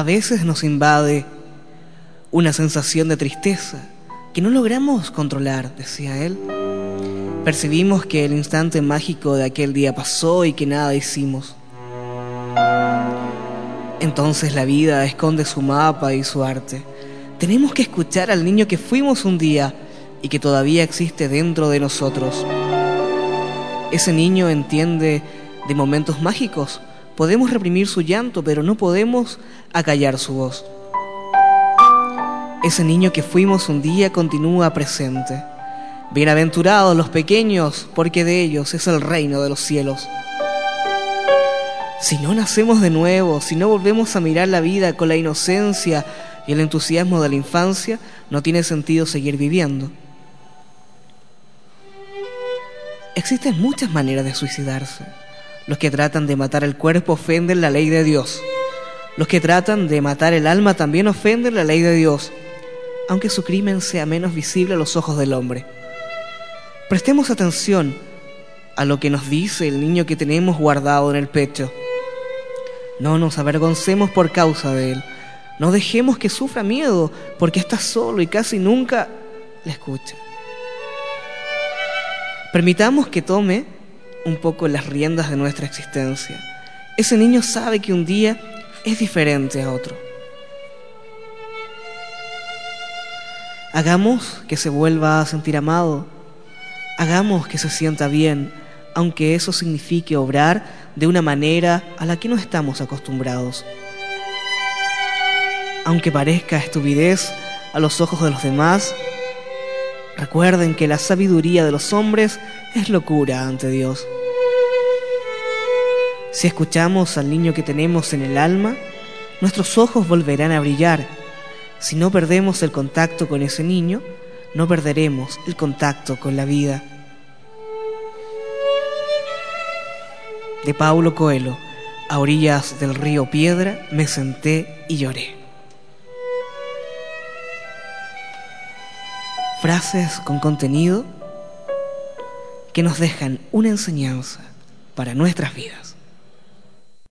veces nos invade una sensación de tristeza que no logramos controlar, decía él. Percibimos que el instante mágico de aquel día pasó y que nada hicimos. Entonces la vida esconde su mapa y su arte. Tenemos que escuchar al niño que fuimos un día y que todavía existe dentro de nosotros. Ese niño entiende de momentos mágicos. Podemos reprimir su llanto, pero no podemos acallar su voz. Ese niño que fuimos un día continúa presente. Bienaventurados los pequeños, porque de ellos es el reino de los cielos. Si no nacemos de nuevo, si no volvemos a mirar la vida con la inocencia y el entusiasmo de la infancia, no tiene sentido seguir viviendo. Existen muchas maneras de suicidarse. Los que tratan de matar el cuerpo ofenden la ley de Dios. Los que tratan de matar el alma también ofenden la ley de Dios, aunque su crimen sea menos visible a los ojos del hombre. Prestemos atención a lo que nos dice el niño que tenemos guardado en el pecho. No nos avergoncemos por causa de él. No dejemos que sufra miedo, porque está solo y casi nunca le escucha. Permitamos que tome un poco las riendas de nuestra existencia. Ese niño sabe que un día es diferente a otro. Hagamos que se vuelva a sentir amado. Hagamos que se sienta bien, aunque eso signifique obrar de una manera a la que no estamos acostumbrados. Aunque parezca estupidez a los ojos de los demás, recuerden que la sabiduría de los hombres es locura ante Dios. Si escuchamos al niño que tenemos en el alma, nuestros ojos volverán a brillar. Si no perdemos el contacto con ese niño, no perderemos el contacto con la vida. De Paulo Coelho. A orillas del río Piedra me senté y lloré. Frases con contenido que nos dejan una enseñanza para nuestras vidas.